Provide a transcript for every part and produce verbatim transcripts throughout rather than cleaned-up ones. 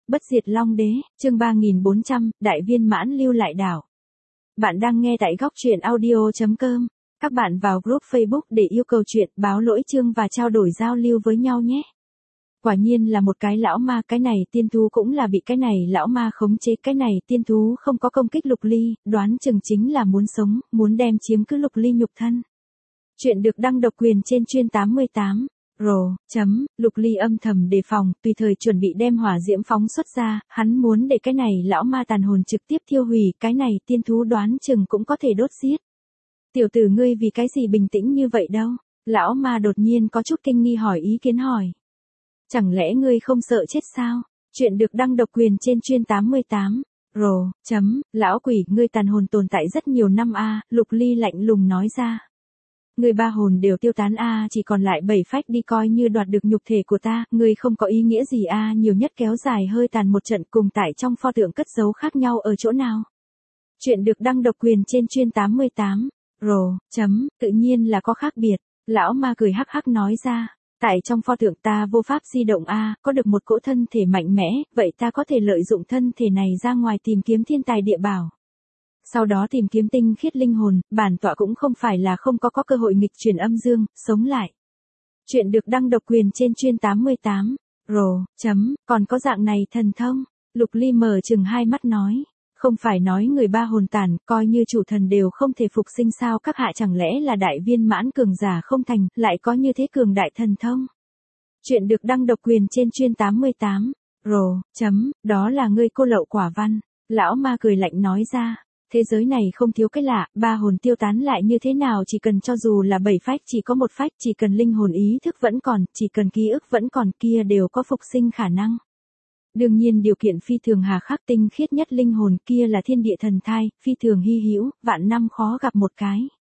Bất diệt Long Đế, chương ba nghìn bốn trăm, Đại viên mãn lưu lại đảo. Bạn đang nghe tại góc truyện audio chấm com. Các bạn vào group Facebook để yêu cầu chuyện, báo lỗi chương và trao đổi giao lưu với nhau nhé. Quả nhiên là một cái lão ma, cái này tiên thú cũng là bị cái này lão ma khống chế, cái này tiên thú không có công kích Lục Ly, đoán chừng chính là muốn sống, muốn đem chiếm cứ Lục Ly nhục thân. Chuyện được đăng độc quyền trên chuyên tám mươi tám. Rồ, chấm, Lục Ly âm thầm đề phòng, tùy thời chuẩn bị đem hỏa diễm phóng xuất ra, hắn muốn để cái này lão ma tàn hồn trực tiếp thiêu hủy, cái này tiên thú đoán chừng cũng có thể đốt giết. Tiểu tử ngươi vì cái gì bình tĩnh như vậy đâu? Lão ma đột nhiên có chút kinh nghi hỏi ý kiến hỏi. Chẳng lẽ ngươi không sợ chết sao? Chuyện được đăng độc quyền trên chuyên tám mươi tám. Rồ, chấm, lão quỷ, ngươi tàn hồn tồn tại rất nhiều năm a, Lục Ly lạnh lùng nói ra. Người ba hồn đều tiêu tán a, chỉ còn lại bảy phách đi coi như đoạt được nhục thể của ta, người không có ý nghĩa gì a, nhiều nhất kéo dài hơi tàn một trận cùng tại trong pho tượng cất giấu khác nhau ở chỗ nào. Chuyện được đăng độc quyền trên chuyên tám mươi tám. Rồ, chấm, tự nhiên là có khác biệt. Lão ma cười hắc hắc nói ra. Tại trong pho tượng ta vô pháp di động a, có được một cỗ thân thể mạnh mẽ, vậy ta có thể lợi dụng thân thể này ra ngoài tìm kiếm thiên tài địa bảo. Sau đó tìm kiếm tinh khiết linh hồn, bản tọa cũng không phải là không có có cơ hội nghịch chuyển âm dương, sống lại. Chuyện được đăng độc quyền trên chuyên tám mươi tám. Rồ, chấm, còn có dạng này thần thông. Lục Ly mở chừng hai mắt nói. Không phải nói người ba hồn tàn, coi như chủ thần đều không thể phục sinh sao, các hạ chẳng lẽ là đại viên mãn cường giả không thành, lại có như thế cường đại thần thông. Chuyện được đăng độc quyền trên chuyên tám mươi tám. Rồ, chấm, đó là ngươi cô lậu quả văn. Lão ma cười lạnh nói ra. Thế giới này không thiếu cái lạ, ba hồn tiêu tán lại như thế nào, chỉ cần cho dù là bảy phách chỉ có một phách, chỉ cần linh hồn ý thức vẫn còn, chỉ cần ký ức vẫn còn, kia đều có phục sinh khả năng. Đương nhiên điều kiện phi thường hà khắc, tinh khiết nhất linh hồn kia là thiên địa thần thai, phi thường hy hữu, vạn năm khó gặp một cái.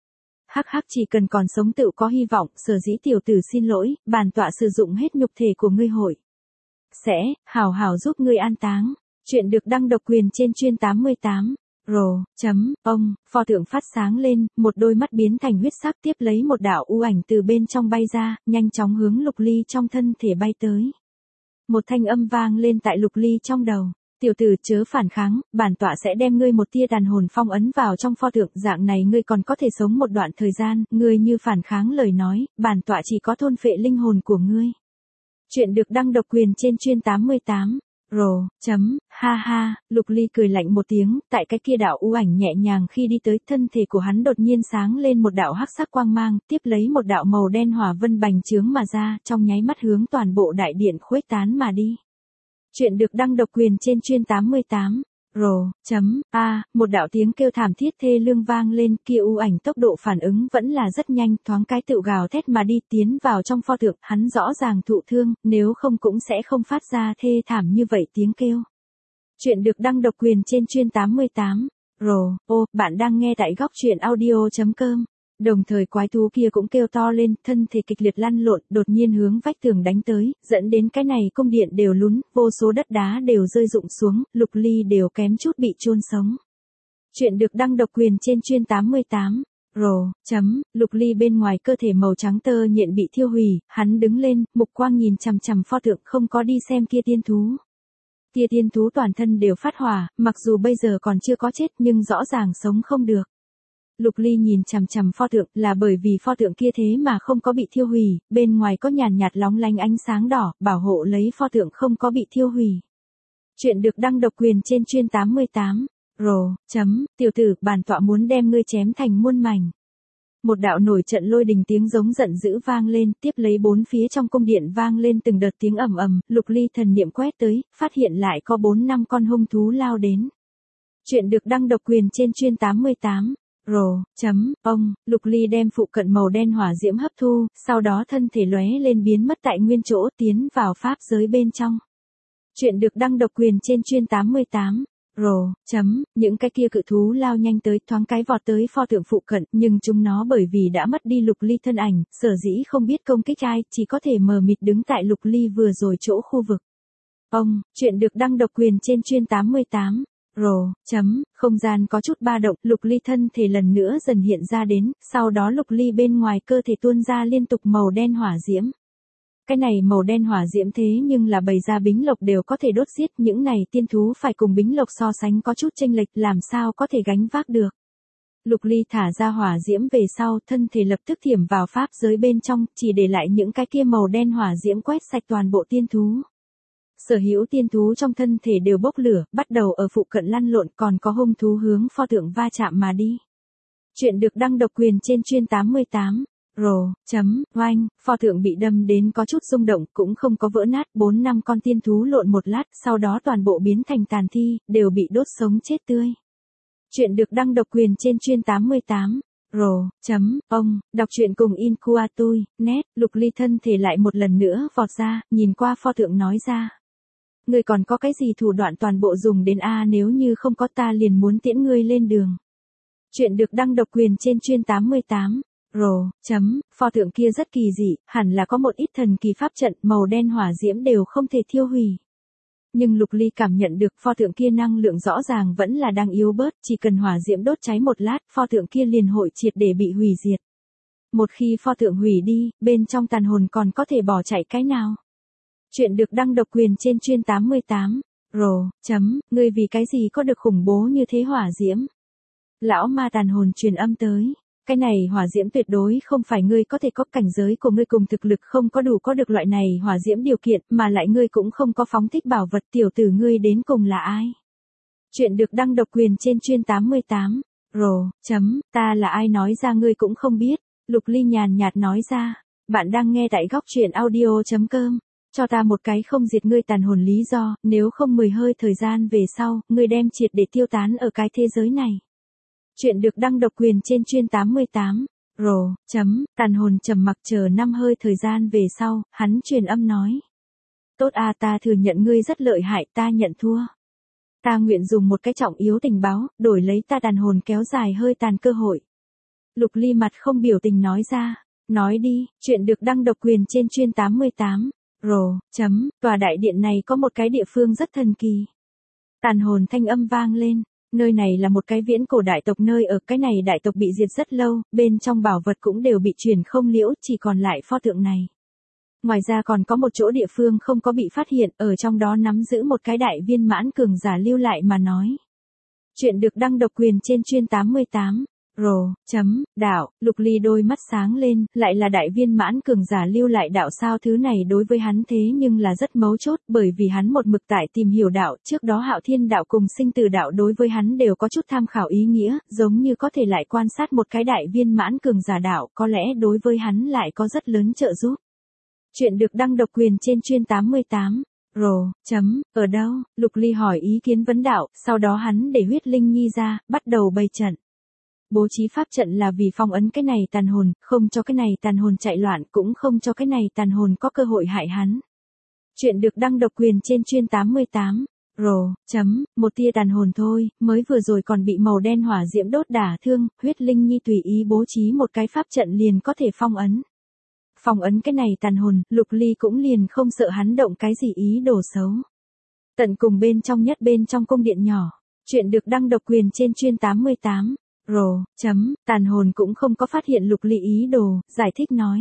Hắc hắc, chỉ cần còn sống tự có hy vọng, sở dĩ tiểu tử xin lỗi, bản tọa sử dụng hết nhục thể của ngươi hội. Sẽ, hào hào giúp ngươi an táng. Chuyện được đăng độc quyền trên chuyên tám mươi tám. Rồ, chấm, ông, pho tượng phát sáng lên, một đôi mắt biến thành huyết sắc, tiếp lấy một đạo u ảnh từ bên trong bay ra, nhanh chóng hướng Lục Ly trong thân thể bay tới. Một thanh âm vang lên tại Lục Ly trong đầu. Tiểu tử chớ phản kháng, bản tọa sẽ đem ngươi một tia tàn hồn phong ấn vào trong pho tượng, dạng này ngươi còn có thể sống một đoạn thời gian, ngươi như phản kháng lời nói, bản tọa chỉ có thôn phệ linh hồn của ngươi. Chuyện được đăng độc quyền trên chuyên tám mươi tám. Rồ, chấm, ha ha, Lục Ly cười lạnh một tiếng, tại cái kia đạo u ảnh nhẹ nhàng khi đi tới, thân thể của hắn đột nhiên sáng lên một đạo hắc sắc quang mang, tiếp lấy một đạo màu đen hỏa vân bành trướng mà ra, trong nháy mắt hướng toàn bộ đại điện khuếch tán mà đi. Chuyện được đăng độc quyền trên chuyên tám mươi tám. Rồ, chấm, a, một đạo tiếng kêu thảm thiết thê lương vang lên, kia u ảnh tốc độ phản ứng vẫn là rất nhanh, thoáng cái tự gào thét mà đi, tiến vào trong pho tượng, hắn rõ ràng thụ thương, nếu không cũng sẽ không phát ra thê thảm như vậy tiếng kêu. Chuyện được đăng độc quyền trên chuyên tám mươi tám. Rồ, ô, bạn đang nghe tại góc truyện audio chấm com. Đồng thời quái thú kia cũng kêu to lên, thân thể kịch liệt lăn lộn, đột nhiên hướng vách tường đánh tới, dẫn đến cái này cung điện đều lún, vô số đất đá đều rơi rụng xuống, Lục Ly đều kém chút bị chôn sống. Chuyện được đăng độc quyền trên chuyên tám mươi tám. Rồ, chấm, Lục Ly bên ngoài cơ thể màu trắng tơ nhện bị thiêu hủy, hắn đứng lên, mục quang nhìn chằm chằm pho tượng, không có đi xem kia tiên thú. Kia tiên thú toàn thân đều phát hỏa, mặc dù bây giờ còn chưa có chết nhưng rõ ràng sống không được. Lục Ly nhìn chằm chằm pho tượng, là bởi vì pho tượng kia thế mà không có bị thiêu hủy, bên ngoài có nhàn nhạt lóng lánh ánh sáng đỏ, bảo hộ lấy pho tượng không có bị thiêu hủy. Chuyện được đăng độc quyền trên chuyên tám mươi tám. Rồ, chấm, tiểu tử, bản tọa muốn đem ngươi chém thành muôn mảnh. Một đạo nổi trận lôi đình tiếng giống giận dữ vang lên, tiếp lấy bốn phía trong cung điện vang lên từng đợt tiếng ầm ầm, Lục Ly thần niệm quét tới, phát hiện lại có bốn năm con hung thú lao đến. Chuyện được đăng độc quyền trên chuyên tám mươi tám. Rồ, chấm, ông, Lục Ly đem phụ cận màu đen hỏa diễm hấp thu, sau đó thân thể lóe lên biến mất tại nguyên chỗ, tiến vào pháp giới bên trong. Chuyện được đăng độc quyền trên chuyên tám mươi tám. Rồ, chấm, những cái kia cự thú lao nhanh tới, thoáng cái vọt tới pho tượng phụ cận, nhưng chúng nó bởi vì đã mất đi Lục Ly thân ảnh, sở dĩ không biết công kích ai, chỉ có thể mờ mịt đứng tại Lục Ly vừa rồi chỗ khu vực. Ông, chuyện được đăng độc quyền trên chuyên tám mươi tám. Rồ, chấm, không gian có chút ba động, Lục Ly thân thể lần nữa dần hiện ra đến, sau đó Lục Ly bên ngoài cơ thể tuôn ra liên tục màu đen hỏa diễm. Cái này màu đen hỏa diễm thế nhưng là bày ra bính lộc đều có thể đốt giết, những này tiên thú phải cùng bính lộc so sánh có chút chênh lệch, làm sao có thể gánh vác được. Lục Ly thả ra hỏa diễm về sau, thân thể lập tức thiểm vào pháp giới bên trong, chỉ để lại những cái kia màu đen hỏa diễm quét sạch toàn bộ tiên thú. Sở hữu tiên thú trong thân thể đều bốc lửa, bắt đầu ở phụ cận lăn lộn, còn có hung thú hướng pho tượng va chạm mà đi. Chuyện được đăng độc quyền trên chuyên tám mươi tám. Rồ, chấm, oanh, pho tượng bị đâm đến có chút rung động, cũng không có vỡ nát, bốn năm con tiên thú lộn một lát, sau đó toàn bộ biến thành tàn thi, đều bị đốt sống chết tươi. Chuyện được đăng độc quyền trên chuyên tám mươi tám. Rồ, chấm, ông, đọc truyện cùng in cua tui, net, Lục Ly thân thể lại một lần nữa vọt ra, nhìn qua pho tượng nói ra. Ngươi còn có cái gì thủ đoạn toàn bộ dùng đến A, nếu như không có ta liền muốn tiễn ngươi lên đường. Chuyện được đăng độc quyền trên chuyên tám mươi tám. Rồ, chấm, pho tượng kia rất kỳ dị, hẳn là có một ít thần kỳ pháp trận, màu đen hỏa diễm đều không thể thiêu hủy. Nhưng Lục Ly cảm nhận được pho tượng kia năng lượng rõ ràng vẫn là đang yếu bớt, chỉ cần hỏa diễm đốt cháy một lát, pho tượng kia liền hội triệt để bị hủy diệt. Một khi pho tượng hủy đi, bên trong tàn hồn còn có thể bỏ chạy cái nào? Chuyện được đăng độc quyền trên chuyên tám mươi tám. Rồ, chấm, ngươi vì cái gì có được khủng bố như thế hỏa diễm? Lão ma tàn hồn truyền âm tới. Cái này hỏa diễm tuyệt đối không phải ngươi có thể có, cảnh giới của ngươi cùng thực lực không có đủ có được loại này hỏa diễm điều kiện, mà lại ngươi cũng không có phóng thích bảo vật, tiểu tử ngươi đến cùng là ai? Chuyện được đăng độc quyền trên chuyên tám mươi tám. Rồ, chấm, ta là ai nói ra ngươi cũng không biết. Lục Ly nhàn nhạt nói ra. Bạn đang nghe tại góc truyện audio.com. Cho ta một cái không diệt ngươi tàn hồn lý do, nếu không mười hơi thời gian về sau, ngươi đem triệt để tiêu tán ở cái thế giới này. Chuyện được đăng độc quyền trên chuyên tám mươi tám. Rồ, chấm, tàn hồn trầm mặc chờ năm hơi thời gian về sau, hắn truyền âm nói. Tốt a, ta thừa nhận ngươi rất lợi hại, ta nhận thua. Ta nguyện dùng một cái trọng yếu tình báo, đổi lấy ta tàn hồn kéo dài hơi tàn cơ hội. Lục Ly mặt không biểu tình nói ra. Nói đi, chuyện được đăng độc quyền trên chuyên tám mươi tám. Rồ, chấm, tòa đại điện này có một cái địa phương rất thần kỳ. Tàn hồn thanh âm vang lên. Nơi này là một cái viễn cổ đại tộc nơi ở, cái này đại tộc bị diệt rất lâu, bên trong bảo vật cũng đều bị chuyển không liễu, chỉ còn lại pho tượng này. Ngoài ra còn có một chỗ địa phương không có bị phát hiện, ở trong đó nắm giữ một cái đại viên mãn cường giả lưu lại mà nói. Chuyện được đăng độc quyền trên chuyên tám mươi tám. Rồ, chấm, đạo, Lục Ly đôi mắt sáng lên, lại là đại viên mãn cường giả lưu lại đạo sao, thứ này đối với hắn thế nhưng là rất mấu chốt, bởi vì hắn một mực tại tìm hiểu đạo, trước đó Hạo Thiên đạo cùng Sinh Tử đạo đối với hắn đều có chút tham khảo ý nghĩa, giống như có thể lại quan sát một cái đại viên mãn cường giả đạo, có lẽ đối với hắn lại có rất lớn trợ giúp. Chuyện được đăng độc quyền trên chuyên tám mươi tám. Rồ, chấm, ở đâu? Lục Ly hỏi ý kiến vấn đạo, sau đó hắn để huyết linh nhi ra, bắt đầu bày trận. Bố trí pháp trận là vì phong ấn cái này tàn hồn, không cho cái này tàn hồn chạy loạn, cũng không cho cái này tàn hồn có cơ hội hại hắn. Chuyện được đăng độc quyền trên chuyên tám mươi tám. Rồ, chấm, một tia tàn hồn thôi, mới vừa rồi còn bị màu đen hỏa diễm đốt đả thương, huyết linh nhi tùy ý bố trí một cái pháp trận liền có thể phong ấn. Phong ấn cái này tàn hồn, Lục Ly cũng liền không sợ hắn động cái gì ý đồ xấu. Tận cùng bên trong nhất bên trong cung điện nhỏ. Chuyện được đăng độc quyền trên chuyên tám mươi tám. Rồ, chấm, tàn hồn cũng không có phát hiện Lục Ly ý đồ, giải thích nói.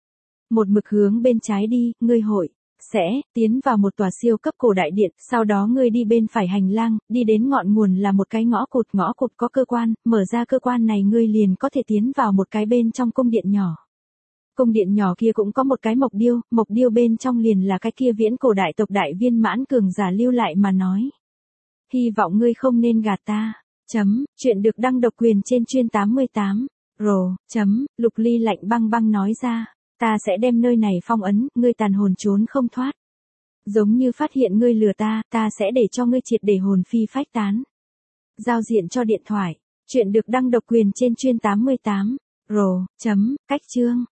Một mực hướng bên trái đi, ngươi hội, sẽ, tiến vào một tòa siêu cấp cổ đại điện, sau đó ngươi đi bên phải hành lang, đi đến ngọn nguồn là một cái ngõ cụt, ngõ cụt có cơ quan, mở ra cơ quan này ngươi liền có thể tiến vào một cái bên trong cung điện nhỏ. Cung điện nhỏ kia cũng có một cái mộc điêu, mộc điêu bên trong liền là cái kia viễn cổ đại tộc đại viên mãn cường giả lưu lại mà nói. Hy vọng ngươi không nên gạt ta. Chấm, chuyện được đăng độc quyền trên chuyên tám mươi tám. Rồ, chấm, Lục Ly lạnh băng băng nói ra. Ta sẽ đem nơi này phong ấn, ngươi tàn hồn trốn không thoát. Giống như phát hiện ngươi lừa ta, ta sẽ để cho ngươi triệt để hồn phi phách tán. Giao diện cho điện thoại. Chuyện được đăng độc quyền trên chuyên tám mươi tám. Rồ, chấm, cách chương.